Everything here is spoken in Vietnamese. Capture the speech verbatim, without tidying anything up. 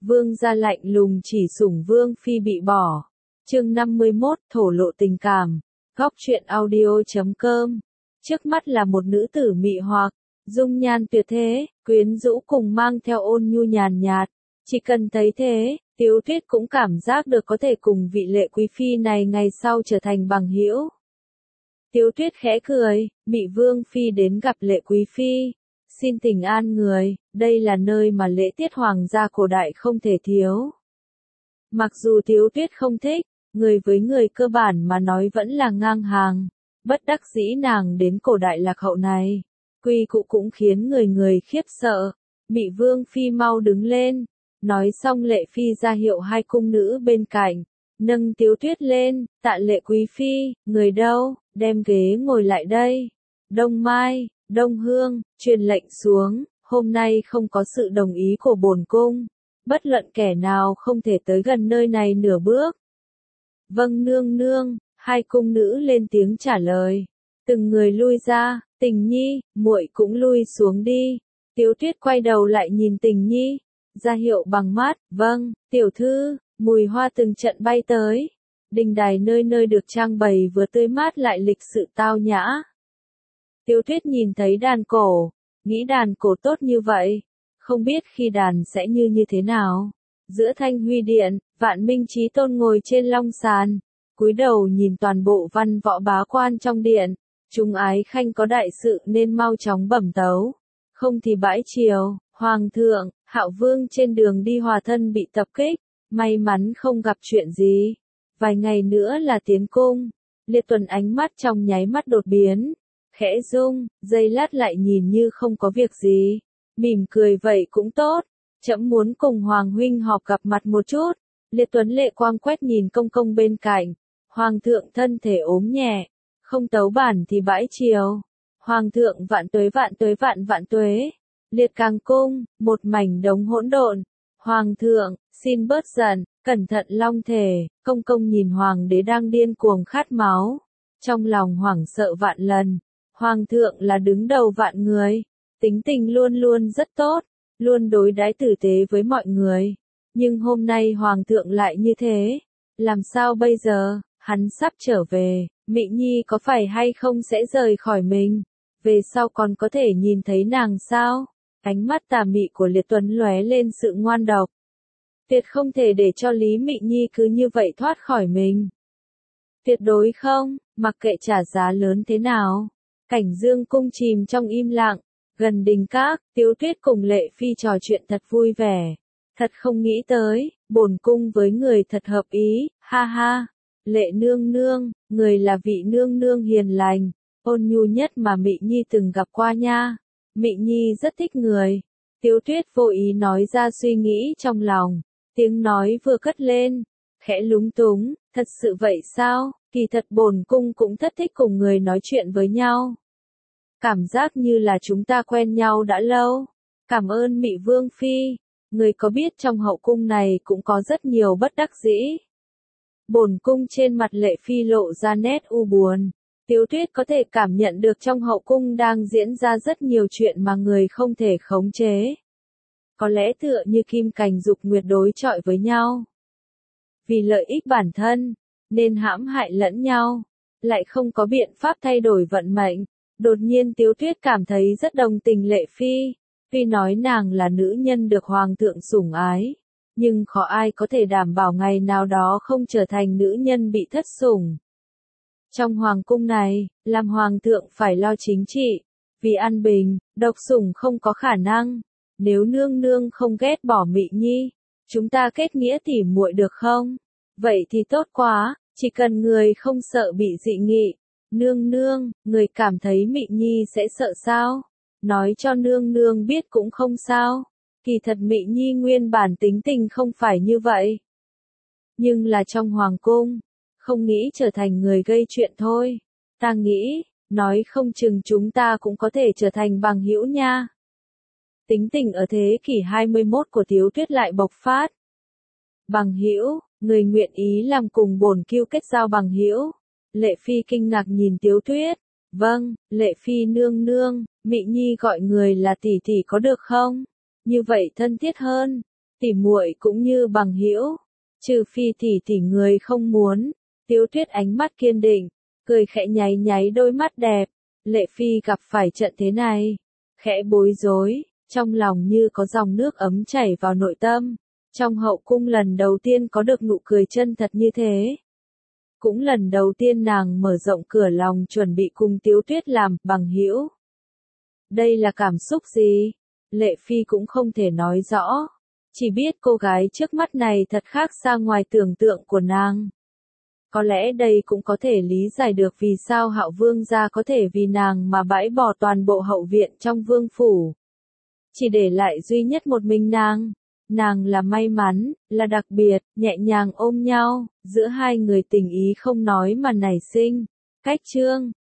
Vương gia lạnh lùng chỉ sủng Vương phi bị bỏ. Chương năm mươi mốt, thổ lộ tình cảm. Góc truyện audio chấm com. Trước mắt là một nữ tử mị hoặc, dung nhan tuyệt thế, quyến rũ cùng mang theo ôn nhu nhàn nhạt. Chỉ cần thấy thế, Tiếu Tuyết cũng cảm giác được có thể cùng vị Lệ quý phi này ngày sau trở thành bằng hữu. Tiếu Tuyết khẽ cười, Mị Vương phi đến gặp Lệ quý phi. Xin thỉnh an người, đây là nơi mà lễ tiết hoàng gia cổ đại không thể thiếu. Mặc dù Tiếu Tuyết không thích, người với người cơ bản mà nói vẫn là ngang hàng. Bất đắc dĩ nàng đến cổ đại lạc hậu này. Quy củ cũng khiến người người khiếp sợ. Mị Vương phi mau đứng lên. Nói xong Lệ phi ra hiệu hai cung nữ bên cạnh. Nâng Tiếu Tuyết lên, tạ Lệ quý phi, người đâu, đem ghế ngồi lại đây. Đông Mai, Đông Hương, truyền lệnh xuống, hôm nay không có sự đồng ý của bổn cung. Bất luận kẻ nào không thể tới gần nơi này nửa bước. Vâng nương nương, hai cung nữ lên tiếng trả lời. Từng người lui ra, Tình Nhi, muội cũng lui xuống đi. Tiếu Tuyết quay đầu lại nhìn Tình Nhi, ra hiệu bằng mắt, vâng, tiểu thư, mùi hoa từng trận bay tới. Đình đài nơi nơi được trang bày vừa tươi mát lại lịch sự tao nhã. Tiếu Tuyết nhìn thấy đàn cổ, nghĩ đàn cổ tốt như vậy, không biết khi đàn sẽ như như thế nào. Giữa Thanh Huy Điện, Vạn Minh Chí Tôn ngồi trên long sàn, cúi đầu nhìn toàn bộ văn võ bá quan trong điện. Chúng ái khanh có đại sự nên mau chóng bẩm tấu, không thì bãi triều. Hoàng thượng, Hạo Vương trên đường đi hòa thân bị tập kích, may mắn không gặp chuyện gì. Vài ngày nữa là tiến cung. Liệt Tuần ánh mắt trong nháy mắt đột biến, khẽ rung, giây lát lại nhìn như không có việc gì, mỉm cười vậy cũng tốt, trẫm muốn cùng Hoàng huynh họp gặp mặt một chút. Liệt Tuấn lệ quang quét nhìn công công bên cạnh, Hoàng thượng thân thể ốm nhẹ, không tấu bản thì bãi triều. Hoàng thượng vạn tuế vạn tuế vạn vạn tuế. Liệt Càng cung, một mảnh đống hỗn độn. Hoàng thượng, xin bớt giận, cẩn thận long thể. Công công nhìn hoàng đế đang điên cuồng khát máu, trong lòng hoảng sợ vạn lần. Hoàng thượng là đứng đầu vạn người, tính tình luôn luôn rất tốt, luôn đối đãi tử tế với mọi người. Nhưng hôm nay hoàng thượng lại như thế, làm sao bây giờ? Hắn sắp trở về, Mị Nhi có phải hay không sẽ rời khỏi mình? Về sau còn có thể nhìn thấy nàng sao? Ánh mắt tà mị của Liệt Tuấn lóe lên sự ngoan độc. Tuyệt không thể để cho Lý Mị Nhi cứ như vậy thoát khỏi mình. Tuyệt đối không, mặc kệ trả giá lớn thế nào. Cảnh Dương cung chìm trong im lặng, gần đình các, Tiếu Tuyết cùng Lệ phi trò chuyện thật vui vẻ. Thật không nghĩ tới, bổn cung với người thật hợp ý, ha ha. Lệ nương nương, người là vị nương nương hiền lành, ôn nhu nhất mà Mị Nhi từng gặp qua nha. Mị Nhi rất thích người. Tiếu Tuyết vô ý nói ra suy nghĩ trong lòng. Tiếng nói vừa cất lên, khẽ lúng túng, thật sự vậy sao? Kỳ thật bổn cung cũng rất thích cùng người nói chuyện với nhau. Cảm giác như là chúng ta quen nhau đã lâu. Cảm ơn Mị Vương phi. Người có biết trong hậu cung này cũng có rất nhiều bất đắc dĩ. Bổn cung trên mặt Lệ phi lộ ra nét u buồn. Tiếu Tuyết có thể cảm nhận được trong hậu cung đang diễn ra rất nhiều chuyện mà người không thể khống chế. Có lẽ tựa như kim cành dục nguyệt đối chọi với nhau. Vì lợi ích bản thân, nên hãm hại lẫn nhau, lại không có biện pháp thay đổi vận mệnh. Đột nhiên Tiếu Tuyết cảm thấy rất đồng tình Lệ phi, tuy nói nàng là nữ nhân được hoàng thượng sủng ái, nhưng khó ai có thể đảm bảo ngày nào đó không trở thành nữ nhân bị thất sủng. Trong hoàng cung này, làm hoàng thượng phải lo chính trị, vì an bình, độc sủng không có khả năng. Nếu nương nương không ghét bỏ Mị Nhi, chúng ta kết nghĩa tỉ muội được không? Vậy thì tốt quá, chỉ cần người không sợ bị dị nghị. Nương nương, người cảm thấy Mị Nhi sẽ sợ sao? Nói cho nương nương biết cũng không sao. Kỳ thật Mị Nhi nguyên bản tính tình không phải như vậy. Nhưng là trong hoàng cung, không nghĩ trở thành người gây chuyện thôi. Ta nghĩ, nói không chừng chúng ta cũng có thể trở thành bằng hữu nha. Tính tình ở thế kỷ hai mươi mốt của Tiếu Tuyết lại bộc phát. Bằng hữu, người nguyện ý làm cùng bổn kiêu kết giao bằng hữu. Lệ phi kinh ngạc nhìn Tiếu Tuyết. Vâng, Lệ phi nương nương, Mị Nhi gọi người là tỷ tỷ có được không? Như vậy thân thiết hơn. tỉ muội cũng như bằng hữu, trừ phi tỷ tỷ người không muốn. Tiếu Tuyết ánh mắt kiên định, cười khẽ nháy nháy đôi mắt đẹp. Lệ Phi gặp phải trận thế này, khẽ bối rối, trong lòng như có dòng nước ấm chảy vào nội tâm. Trong hậu cung lần đầu tiên có được nụ cười chân thật như thế. Cũng lần đầu tiên nàng mở rộng cửa lòng chuẩn bị cùng Tiếu Tuyết làm bằng hữu. Đây là cảm xúc gì? Lệ Phi cũng không thể nói rõ. Chỉ biết cô gái trước mắt này thật khác xa ngoài tưởng tượng của nàng. Có lẽ đây cũng có thể lý giải được vì sao Hạo Vương gia có thể vì nàng mà bãi bỏ toàn bộ hậu viện trong vương phủ. Chỉ để lại duy nhất một mình nàng. Nàng là may mắn, là đặc biệt, nhẹ nhàng ôm nhau, giữa hai người tình ý không nói mà nảy sinh. Cách chương